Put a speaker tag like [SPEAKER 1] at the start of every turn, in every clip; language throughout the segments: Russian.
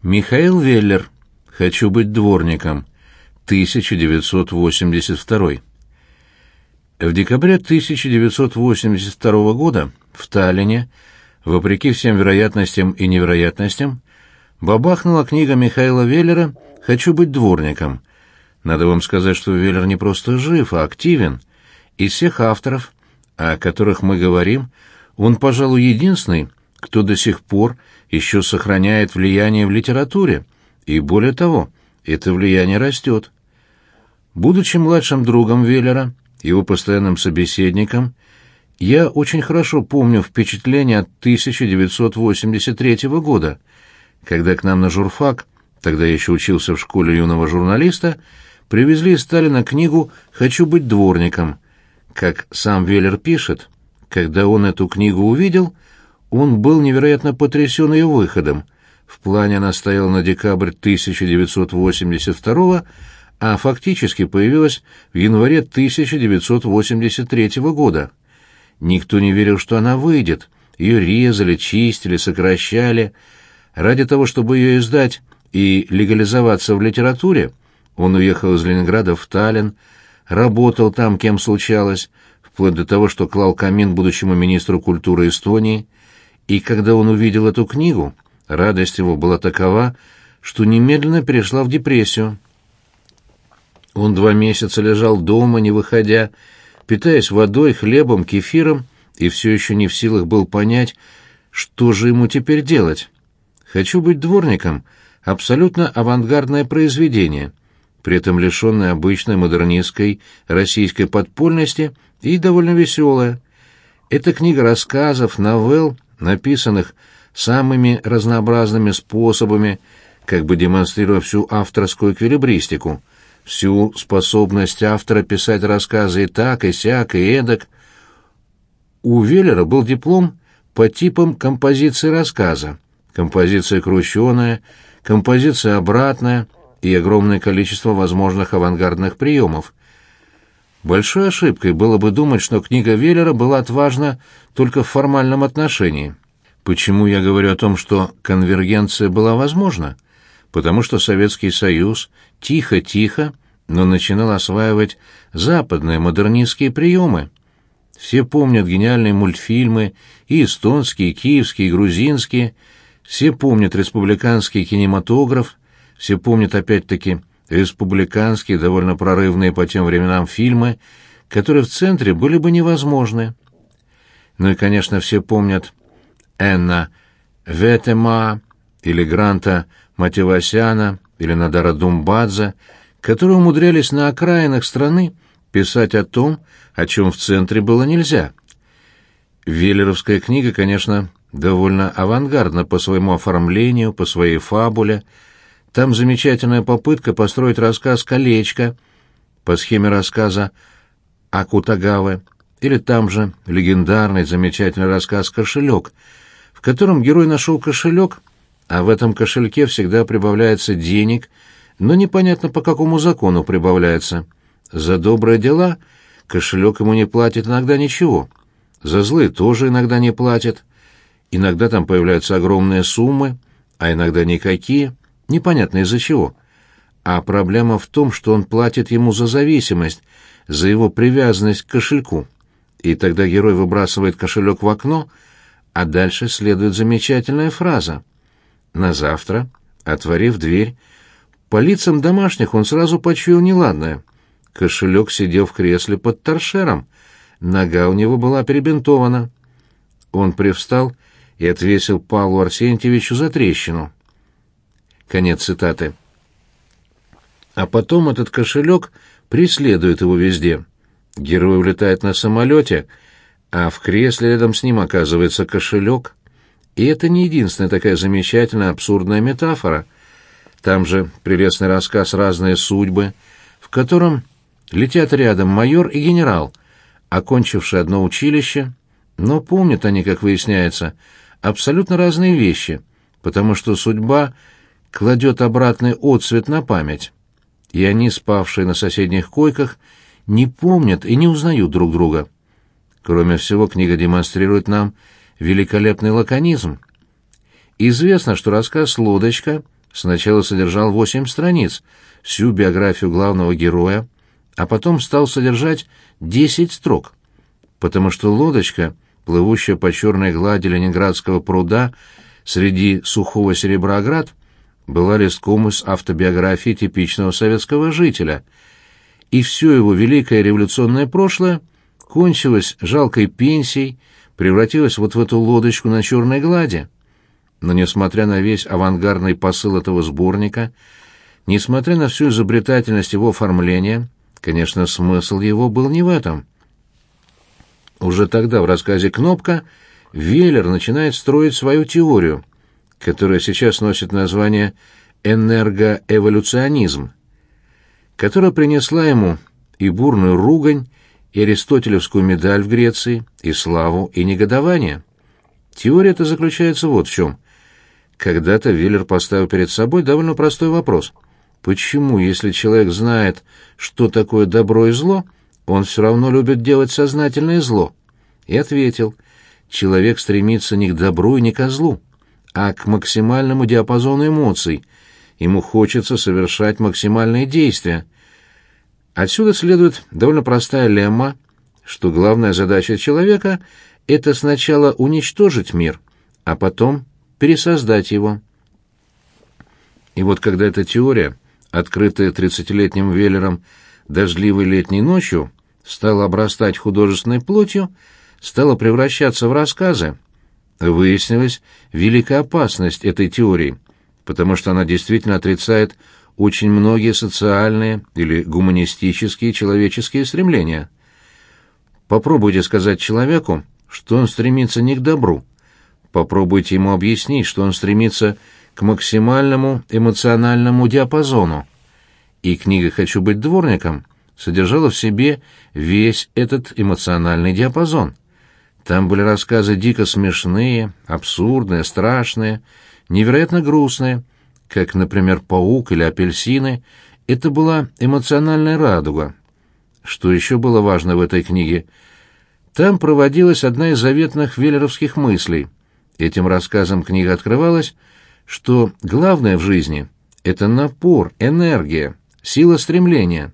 [SPEAKER 1] Михаил Веллер. «Хочу быть дворником». 1982. В декабре 1982 года в Таллине, вопреки всем вероятностям и невероятностям, бабахнула книга Михаила Веллера «Хочу быть дворником». Надо вам сказать, что Веллер не просто жив, а активен. Из всех авторов, о которых мы говорим, он, пожалуй, единственный, кто до сих пор еще сохраняет влияние в литературе, и более того, это влияние растет. Будучи младшим другом Веллера, его постоянным собеседником, я очень хорошо помню впечатление от 1983 года, когда к нам на журфак, тогда я еще учился в школе юного журналиста, привезли из Таллина книгу «Хочу быть дворником». Как сам Веллер пишет, когда он эту книгу увидел, он был невероятно потрясен ее выходом. В плане она стояла на декабрь 1982, а фактически появилась в январе 1983 года. Никто не верил, что она выйдет. Ее резали, чистили, сокращали. Ради того, чтобы ее издать и легализоваться в литературе, он уехал из Ленинграда в Таллин, работал там, кем случалось, вплоть до того, что клал камин будущему министру культуры Эстонии. И когда он увидел эту книгу, радость его была такова, что немедленно перешла в депрессию. Он 2 месяца лежал дома, не выходя, питаясь водой, хлебом, кефиром, и все еще не в силах был понять, что же ему теперь делать. «Хочу быть дворником» — абсолютно авангардное произведение, при этом лишенное обычной модернистской российской подпольности и довольно веселое. Это книга рассказов, новелл, написанных самыми разнообразными способами, как бы демонстрируя всю авторскую эквилибристику, всю способность автора писать рассказы и так, и сяк, и эдак. У Веллера был диплом по типам композиции рассказа, композиция крученая, композиция обратная и огромное количество возможных авангардных приемов. Большой ошибкой было бы думать, что книга Веллера была отважна только в формальном отношении. Почему я говорю о том, что конвергенция была возможна? Потому что Советский Союз тихо-тихо, но начинал осваивать западные модернистские приемы. Все помнят гениальные мультфильмы, и эстонские, и киевские, и грузинские, все помнят республиканский кинематограф, все помнят опять-таки республиканские, довольно прорывные по тем временам фильмы, которые в центре были бы невозможны. Ну и, конечно, все помнят Энна Ветема или Гранта Матевосяна или Надара Думбадзе, которые умудрялись на окраинах страны писать о том, о чем в центре было нельзя. Веллеровская книга, конечно, довольно авангардна по своему оформлению, по своей фабуле. Там замечательная попытка построить рассказ «Колечко» по схеме рассказа Акутагавы, или там же легендарный замечательный рассказ «Кошелек», в котором герой нашел кошелек, а в этом кошельке всегда прибавляется денег, но непонятно по какому закону прибавляется. За добрые дела кошелек ему не платит иногда ничего, за злые тоже иногда не платит. Иногда там появляются огромные суммы, а иногда никакие, непонятно из-за чего. А проблема в том, что он платит ему за зависимость, за его привязанность к кошельку. И тогда герой выбрасывает кошелек в окно, а дальше следует замечательная фраза. На завтра, отворив дверь, по лицам домашних он сразу почуял неладное. Кошелек сидел в кресле под торшером, нога у него была перебинтована. Он привстал и отвесил Павлу Арсентьевичу затрещину. Конец цитаты. А потом этот кошелек преследует его везде. Герой улетает на самолете, а в кресле рядом с ним оказывается кошелек. И это не единственная такая замечательная абсурдная метафора. Там же прелестный рассказ «Разные судьбы», в котором летят рядом майор и генерал, окончившие одно училище, но помнят они, как выясняется, абсолютно разные вещи, потому что судьба кладет обратный отсвет на память. И они, спавшие на соседних койках, не помнят и не узнают друг друга. Кроме всего, книга демонстрирует нам великолепный лаконизм. Известно, что рассказ «Лодочка» сначала содержал 8 страниц, всю биографию главного героя, а потом стал содержать 10 строк, потому что лодочка, плывущая по черной глади Ленинградского пруда среди сухого серебра оград, была листком из автобиографии типичного советского жителя, и все его великое революционное прошлое кончилось жалкой пенсией, превратилось вот в эту лодочку на черной глади. Но несмотря на весь авангардный посыл этого сборника, несмотря на всю изобретательность его оформления, конечно, смысл его был не в этом. Уже тогда в рассказе «Кнопка» Веллер начинает строить свою теорию, которая сейчас носит название «энергоэволюционизм», которая принесла ему и бурную ругань, и аристотелевскую медаль в Греции, и славу, и негодование. Теория эта заключается вот в чем. Когда-то Веллер поставил перед собой довольно простой вопрос. Почему, если человек знает, что такое добро и зло, он все равно любит делать сознательное зло? И ответил, человек стремится не к добру и не ко злу, а к максимальному диапазону эмоций. Ему хочется совершать максимальные действия. Отсюда следует довольно простая лемма, что главная задача человека — это сначала уничтожить мир, а потом пересоздать его. И вот когда эта теория, открытая 30-летним Веллером дождливой летней ночью, стала обрастать художественной плотью, стала превращаться в рассказы, выяснилась великая опасность этой теории, потому что она действительно отрицает очень многие социальные или гуманистические человеческие стремления. Попробуйте сказать человеку, что он стремится не к добру. Попробуйте ему объяснить, что он стремится к максимальному эмоциональному диапазону. И книга «Хочу быть дворником» содержала в себе весь этот эмоциональный диапазон. Там были рассказы дико смешные, абсурдные, страшные, невероятно грустные, как, например, «Паук» или «Апельсины». Это была эмоциональная радуга. Что еще было важно в этой книге? Там проводилась одна из заветных веллеровских мыслей. Этим рассказом книга открывалась, что главное в жизни — это напор, энергия, сила стремления.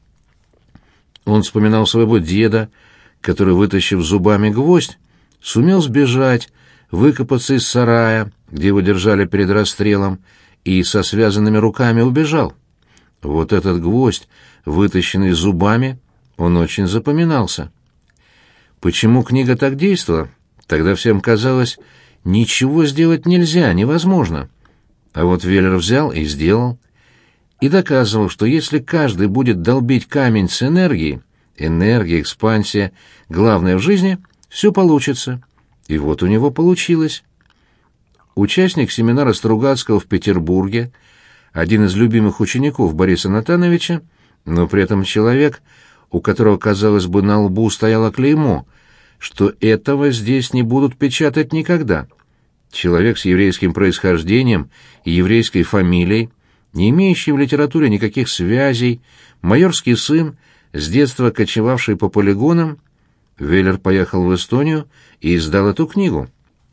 [SPEAKER 1] Он вспоминал своего деда, который, вытащив зубами гвоздь, сумел сбежать, выкопаться из сарая, где его держали перед расстрелом, и со связанными руками убежал. Вот этот гвоздь, вытащенный зубами, он очень запоминался. Почему книга так действовала? Тогда всем казалось, ничего сделать нельзя, невозможно. А вот Веллер взял и сделал. И доказывал, что если каждый будет долбить камень с энергией, энергия, экспансия, главное в жизни, все получится. И вот у него получилось. Участник семинара Стругацкого в Петербурге, один из любимых учеников Бориса Натановича, но при этом человек, у которого, казалось бы, на лбу стояло клеймо, что этого здесь не будут печатать никогда. Человек с еврейским происхождением и еврейской фамилией, не имеющий в литературе никаких связей, майорский сын, с детства кочевавший по полигонам, Веллер поехал в Эстонию и издал эту книгу.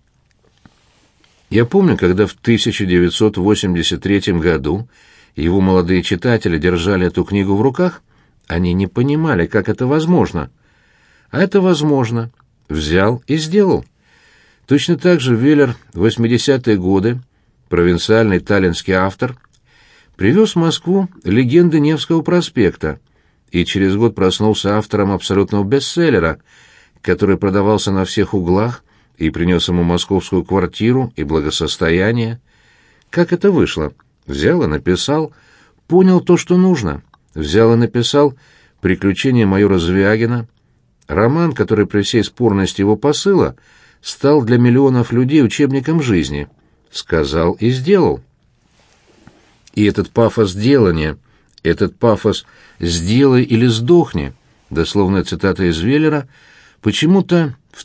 [SPEAKER 1] Я помню, когда в 1983 году его молодые читатели держали эту книгу в руках, они не понимали, как это возможно. А это возможно. Взял и сделал. Точно так же Веллер в 80-е годы, провинциальный таллинский автор, привез в Москву «Легенды Невского проспекта» и через год проснулся автором абсолютного бестселлера, который продавался на всех углах и принес ему московскую квартиру и благосостояние. Как это вышло? Взял и написал, понял то, что нужно. Взял и написал «Приключения майора Звягина», роман, который при всей спорности его посыла стал для миллионов людей учебником жизни. Сказал и сделал. И этот пафос делания, этот пафос «сделай или сдохни», дословная цитата из Веллера, почему-то в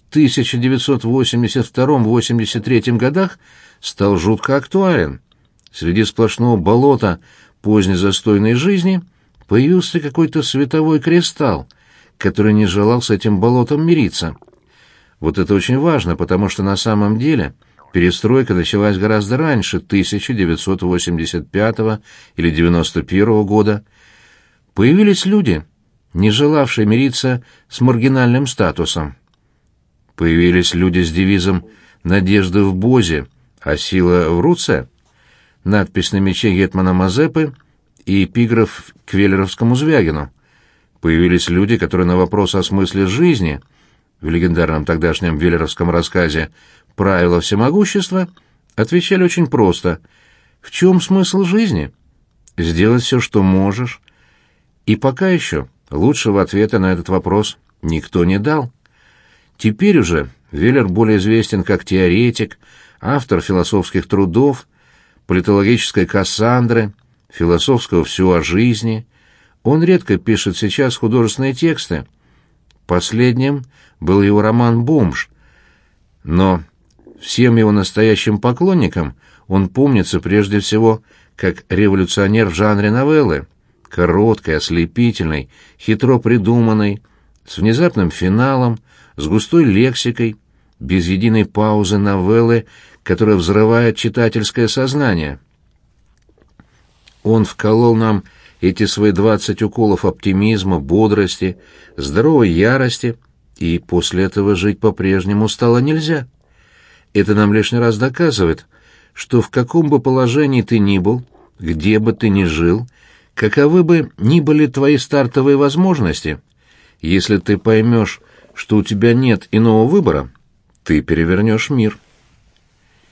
[SPEAKER 1] 1982-83 годах стал жутко актуален. Среди сплошного болота поздней застойной жизни появился какой-то световой кристалл, который не желал с этим болотом мириться. Вот это очень важно, потому что на самом деле перестройка началась гораздо раньше 1985 или 91 года. Появились люди, не желавшие мириться с маргинальным статусом. Появились люди с девизом «Надежда в Бозе, а сила в руце», надпись на мече гетмана Мазепы и эпиграф к веллеровскому Звягину. Появились люди, которые на вопрос о смысле жизни в легендарном тогдашнем веллеровском рассказе «Правила всемогущества» отвечали очень просто: в чем смысл жизни? Сделать все, что можешь. И пока еще лучшего ответа на этот вопрос никто не дал. Теперь уже Веллер более известен как теоретик, автор философских трудов, политологической Кассандры, философского «Все о жизни». Он редко пишет сейчас художественные тексты. Последним был его роман «Бомж», но всем его настоящим поклонникам он помнится прежде всего как революционер в жанре новеллы, короткой, ослепительной, хитро придуманной, с внезапным финалом, с густой лексикой, без единой паузы новеллы, которая взрывает читательское сознание. Он вколол нам эти свои 20 уколов оптимизма, бодрости, здоровой ярости, и после этого жить по-прежнему стало нельзя. Это нам лишний раз доказывает, что в каком бы положении ты ни был, где бы ты ни жил, каковы бы ни были твои стартовые возможности, если ты поймешь, что у тебя нет иного выбора, ты перевернешь мир.